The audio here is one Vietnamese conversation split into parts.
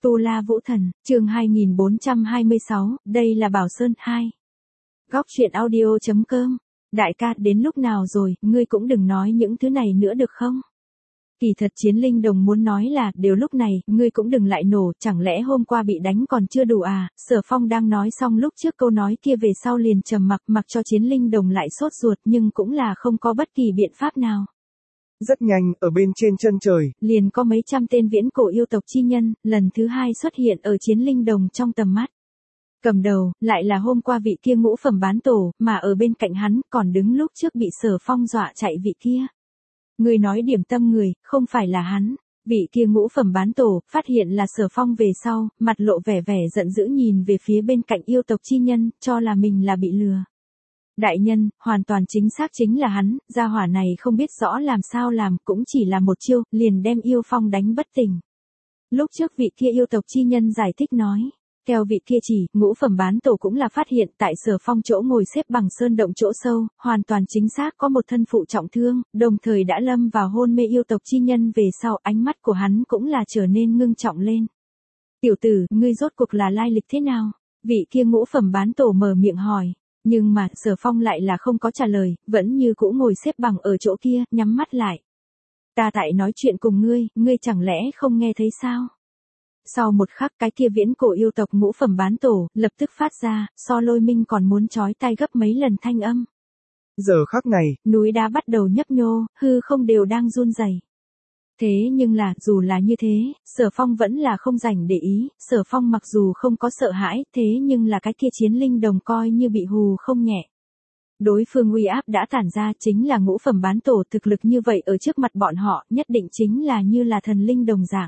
Tu La Vũ Thần, chương 2426, đây là Bảo Sơn 2. Góc truyện audio.com. Đại ca, đến lúc nào rồi, ngươi cũng đừng nói những thứ này nữa được không? Kỳ thật Chiến Linh Đồng muốn nói là, đều lúc này, ngươi cũng đừng lại nổ, chẳng lẽ hôm qua bị đánh còn chưa đủ à? Sở Phong đang nói xong lúc trước câu nói kia về sau liền trầm mặc cho Chiến Linh Đồng lại sốt ruột nhưng cũng là không có bất kỳ biện pháp nào. Rất nhanh, ở bên trên chân trời, liền có mấy trăm tên viễn cổ yêu tộc chi nhân, lần thứ hai xuất hiện ở Chiến Linh Đồng trong tầm mắt. Cầm đầu, lại là hôm qua vị kia ngũ phẩm bán tổ, mà ở bên cạnh hắn, còn đứng lúc trước bị Sở Phong dọa chạy vị kia. Người nói điểm tâm người, không phải là hắn. Vị kia ngũ phẩm bán tổ, phát hiện là Sở Phong về sau, mặt lộ vẻ giận dữ nhìn về phía bên cạnh yêu tộc chi nhân, cho là mình là bị lừa. Đại nhân, hoàn toàn chính xác chính là hắn, gia hỏa này không biết rõ làm sao làm, cũng chỉ là một chiêu, liền đem yêu phong đánh bất tỉnh. Lúc trước vị kia yêu tộc chi nhân giải thích nói, theo vị kia chỉ, ngũ phẩm bán tổ cũng là phát hiện tại Sở Phong chỗ ngồi xếp bằng sơn động chỗ sâu, hoàn toàn chính xác có một thân phụ trọng thương, đồng thời đã lâm vào hôn mê yêu tộc chi nhân về sau ánh mắt của hắn cũng là trở nên ngưng trọng lên. Tiểu tử, ngươi rốt cuộc là lai lịch thế nào? Vị kia ngũ phẩm bán tổ mở miệng hỏi. Nhưng mà, Sở Phong lại là không có trả lời, vẫn như cũ ngồi xếp bằng ở chỗ kia, nhắm mắt lại. Ta tại nói chuyện cùng ngươi chẳng lẽ không nghe thấy sao? Sau một khắc cái kia viễn cổ yêu tộc ngũ phẩm bán tổ, lập tức phát ra, so Lôi Minh còn muốn chói tai gấp mấy lần thanh âm. Giờ khắc này, núi đá bắt đầu nhấp nhô, hư không đều đang run rẩy. Thế nhưng là, dù là như thế, Sở Phong vẫn là không rảnh để ý, Sở Phong mặc dù không có sợ hãi, thế nhưng là cái kia Chiến Linh Đồng coi như bị hù không nhẹ. Đối phương uy áp đã tản ra chính là ngũ phẩm bán tổ thực lực như vậy ở trước mặt bọn họ, nhất định chính là như là thần linh đồng dạng.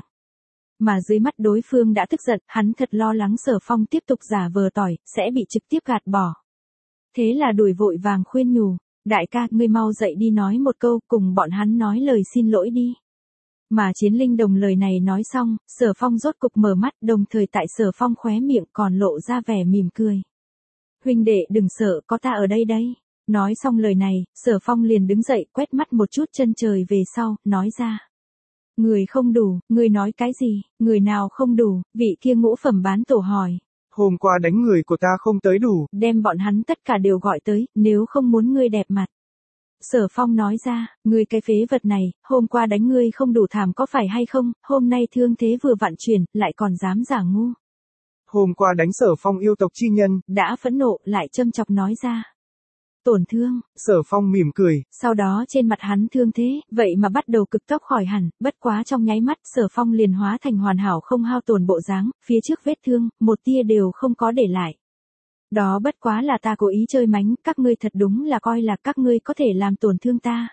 Mà dưới mắt đối phương đã tức giận, hắn thật lo lắng Sở Phong tiếp tục giả vờ tỏi, sẽ bị trực tiếp gạt bỏ. Thế là đuổi vội vàng khuyên nhủ, đại ca, ngươi mau dậy đi nói một câu, cùng bọn hắn nói lời xin lỗi đi. Mà Chiến Linh Đồng lời này nói xong, Sở Phong rốt cục mở mắt, đồng thời tại Sở Phong khóe miệng còn lộ ra vẻ mỉm cười. Huynh đệ đừng sợ, có ta ở đây đấy. Nói xong lời này, Sở Phong liền đứng dậy quét mắt một chút chân trời về sau, nói ra. Người không đủ, người nói cái gì, người nào không đủ, vị kia ngũ phẩm bán tổ hỏi. Hôm qua đánh người của ta không tới đủ. Đem bọn hắn tất cả đều gọi tới, nếu không muốn ngươi đẹp mặt. Sở Phong nói ra, ngươi cái phế vật này, hôm qua đánh ngươi không đủ thảm có phải hay không, hôm nay thương thế vừa vặn chuyển, lại còn dám giả ngu. Hôm qua đánh Sở Phong yêu tộc chi nhân, đã phẫn nộ, lại châm chọc nói ra. Tổn thương. Sở Phong mỉm cười. Sau đó trên mặt hắn thương thế, vậy mà bắt đầu cực tốc khỏi hẳn, bất quá trong nháy mắt Sở Phong liền hóa thành hoàn hảo không hao tổn bộ dáng, phía trước vết thương, một tia đều không có để lại. Đó bất quá là ta cố ý chơi mánh, các ngươi thật đúng là coi là các ngươi có thể làm tổn thương ta.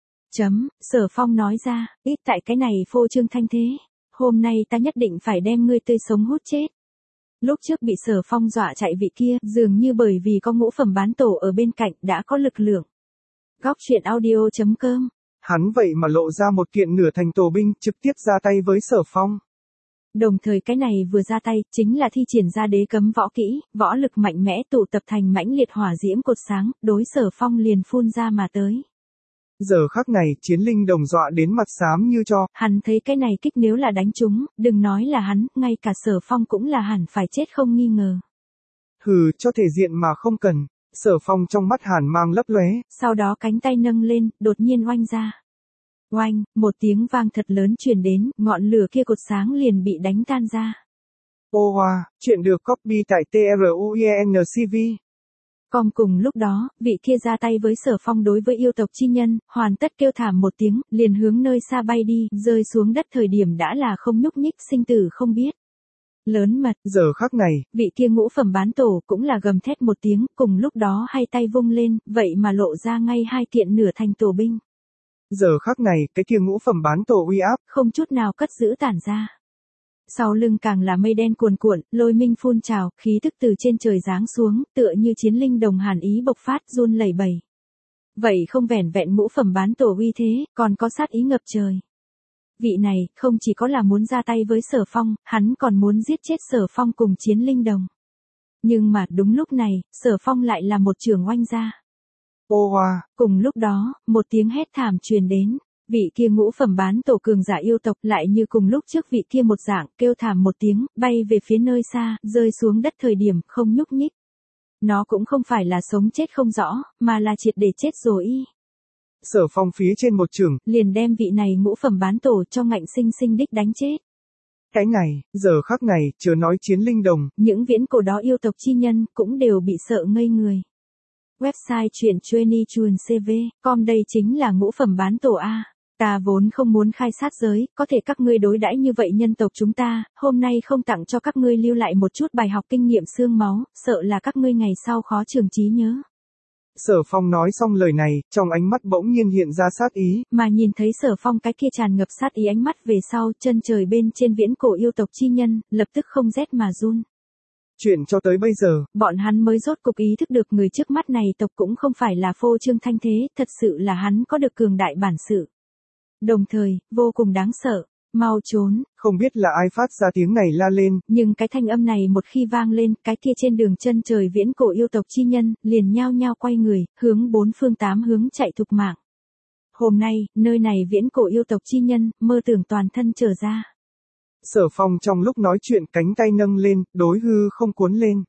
Sở Phong nói ra, ít tại cái này phô trương thanh thế. Hôm nay ta nhất định phải đem ngươi tươi sống hút chết. Lúc trước bị Sở Phong dọa chạy vị kia, dường như bởi vì có ngũ phẩm bán tổ ở bên cạnh đã có lực lượng. Góc truyện audio.com. Hắn vậy mà lộ ra một kiện nửa thành tổ binh, trực tiếp ra tay với Sở Phong. Đồng thời cái này vừa ra tay, chính là thi triển ra đế cấm võ kỹ, võ lực mạnh mẽ tụ tập thành mãnh liệt hỏa diễm cột sáng, đối Sở Phong liền phun ra mà tới. Giờ khắc này, Chiến Linh Đồng dọa đến mặt xám như tro. Hắn thấy cái này kích nếu là đánh trúng, đừng nói là hắn, ngay cả Sở Phong cũng là hẳn phải chết không nghi ngờ. Hừ, cho thể diện mà không cần. Sở Phong trong mắt hàn mang lấp lóe. Sau đó cánh tay nâng lên, đột nhiên oanh ra. Oanh, một tiếng vang thật lớn truyền đến, ngọn lửa kia cột sáng liền bị đánh tan ra. Ô hoa, chuyện được copy tại TRUENCV. Còn cùng lúc đó, vị kia ra tay với Sở Phong đối với yêu tộc chi nhân, hoàn tất kêu thảm một tiếng, liền hướng nơi xa bay đi, rơi xuống đất thời điểm đã là không nhúc nhích, sinh tử không biết. Lớn mật. Giờ khắc này, vị kia ngũ phẩm bán tổ cũng là gầm thét một tiếng, cùng lúc đó hai tay vung lên, vậy mà lộ ra ngay hai kiện nửa thành tổ binh. Giờ khắc này, cái kia ngũ phẩm bán tổ uy áp, không chút nào cất giữ tản ra. Sau lưng càng là mây đen cuồn cuộn, Lôi Minh phun trào, khí tức từ trên trời giáng xuống, tựa như Chiến Linh Đồng hàn ý bộc phát run lẩy bẩy. Vậy không vẻn vẹn ngũ phẩm bán tổ uy thế, còn có sát ý ngập trời. Vị này, không chỉ có là muốn ra tay với Sở Phong, hắn còn muốn giết chết Sở Phong cùng Chiến Linh Đồng. Nhưng mà đúng lúc này, Sở Phong lại là một trường oanh ra. Ô hoa. Cùng lúc đó, một tiếng hét thảm truyền đến. Vị kia ngũ phẩm bán tổ cường giả yêu tộc lại như cùng lúc trước vị kia một dạng kêu thảm một tiếng, bay về phía nơi xa, rơi xuống đất thời điểm không nhúc nhích. Nó cũng không phải là sống chết không rõ, mà là triệt để chết rồi y. Sở Phong phía trên một chưởng, liền đem vị này ngũ phẩm bán tổ cho ngạnh sinh sinh đích đánh chết. Cái này, giờ khắc này, chớ nói chiến linh đồng. Những viễn cổ đó yêu tộc chi nhân cũng đều bị sợ ngây người. Website truyện CV.com đây chính là ngũ phẩm bán tổ A. Ta vốn không muốn khai sát giới, có thể các ngươi đối đãi như vậy nhân tộc chúng ta, hôm nay không tặng cho các ngươi lưu lại một chút bài học kinh nghiệm xương máu, sợ là các ngươi ngày sau khó trường trí nhớ. Sở Phong nói xong lời này, trong ánh mắt bỗng nhiên hiện ra sát ý. Mà nhìn thấy Sở Phong cái kia tràn ngập sát ý ánh mắt về sau, chân trời bên trên viễn cổ yêu tộc chi nhân, lập tức không rét mà run. Chuyện cho tới bây giờ, bọn hắn mới rốt cục ý thức được người trước mắt này tộc cũng không phải là phô trương thanh thế, thật sự là hắn có được cường đại bản sự. Đồng thời, vô cùng đáng sợ, mau trốn. Không biết là ai phát ra tiếng này la lên. Nhưng cái thanh âm này một khi vang lên, cái kia trên đường chân trời viễn cổ yêu tộc chi nhân, liền nhao nhao quay người, hướng bốn phương tám hướng chạy thục mạng. Hôm nay, nơi này viễn cổ yêu tộc chi nhân, mơ tưởng toàn thân trở ra. Sở Phong trong lúc nói chuyện cánh tay nâng lên, đối hư không cuốn lên.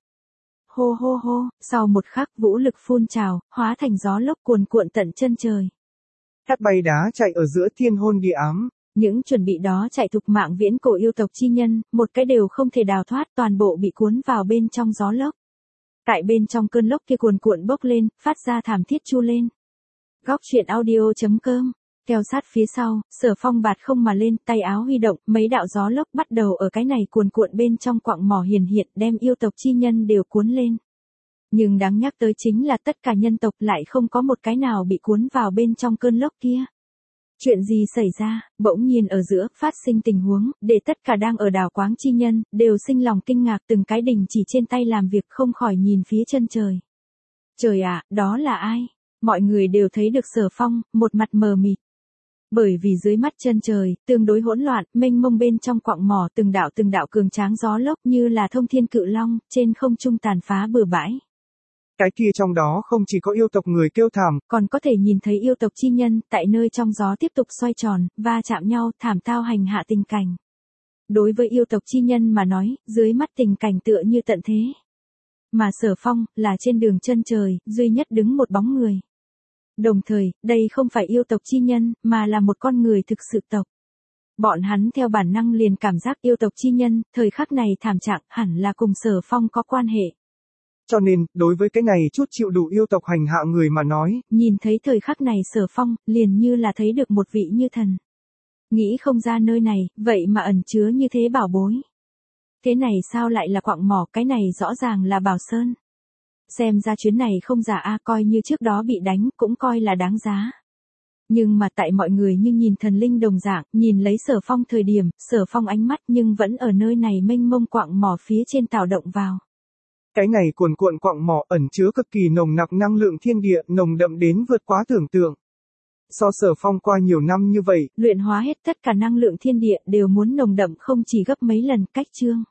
Hô hô hô, sau một khắc vũ lực phun trào, hóa thành gió lốc cuồn cuộn tận chân trời. Cát bay đá chạy ở giữa thiên hôn địa ám. Những chuẩn bị đó chạy thục mạng viễn cổ yêu tộc chi nhân, một cái đều không thể đào thoát, toàn bộ bị cuốn vào bên trong gió lốc. Tại bên trong cơn lốc kia cuồn cuộn bốc lên, phát ra thảm thiết chu lên. Góc truyện audio.com. Theo sát phía sau, Sở Phong bạt không mà lên, tay áo huy động, mấy đạo gió lốc bắt đầu ở cái này cuồn cuộn bên trong quặng mỏ hiển hiện, đem yêu tộc chi nhân đều cuốn lên. Nhưng đáng nhắc tới chính là tất cả nhân tộc lại không có một cái nào bị cuốn vào bên trong cơn lốc kia. Chuyện gì xảy ra, bỗng nhiên ở giữa, phát sinh tình huống, để tất cả đang ở đảo quáng chi nhân, đều sinh lòng kinh ngạc, từng cái đình chỉ trên tay làm việc không khỏi nhìn phía chân trời. Trời ạ, đó là ai? Mọi người đều thấy được Sở Phong, một mặt mờ mịt. Bởi vì dưới mắt chân trời, tương đối hỗn loạn, mênh mông bên trong quặng mỏ từng đạo cường tráng gió lốc như là thông thiên cự long, trên không trung tàn phá bừa bãi. Cái kia trong đó không chỉ có yêu tộc người kêu thảm, còn có thể nhìn thấy yêu tộc chi nhân, tại nơi trong gió tiếp tục xoay tròn, va chạm nhau, thảm tao hành hạ tình cảnh. Đối với yêu tộc chi nhân mà nói, dưới mắt tình cảnh tựa như tận thế. Mà Sở Phong, là trên đường chân trời, duy nhất đứng một bóng người. Đồng thời, đây không phải yêu tộc chi nhân, mà là một con người thực sự tộc. Bọn hắn theo bản năng liền cảm giác yêu tộc chi nhân, thời khắc này thảm trạng hẳn là cùng Sở Phong có quan hệ. Cho nên, đối với cái này chút chịu đủ yêu tộc hành hạ người mà nói, nhìn thấy thời khắc này Sở Phong, liền như là thấy được một vị như thần. Nghĩ không ra nơi này, vậy mà ẩn chứa như thế bảo bối. Thế này sao lại là quặng mỏ, cái này rõ ràng là Bảo Sơn. Xem ra chuyến này không giả a, coi như trước đó bị đánh, cũng coi là đáng giá. Nhưng mà tại mọi người như nhìn thần linh đồng dạng, nhìn lấy Sở Phong thời điểm, Sở Phong ánh mắt nhưng vẫn ở nơi này mênh mông quặng mỏ phía trên tạo động vào. Cái này cuồn cuộn quặng mỏ ẩn chứa cực kỳ nồng nặc năng lượng thiên địa, nồng đậm đến vượt quá tưởng tượng. So Sở Phong qua nhiều năm như vậy, luyện hóa hết tất cả năng lượng thiên địa đều muốn nồng đậm không chỉ gấp mấy lần, cách chương.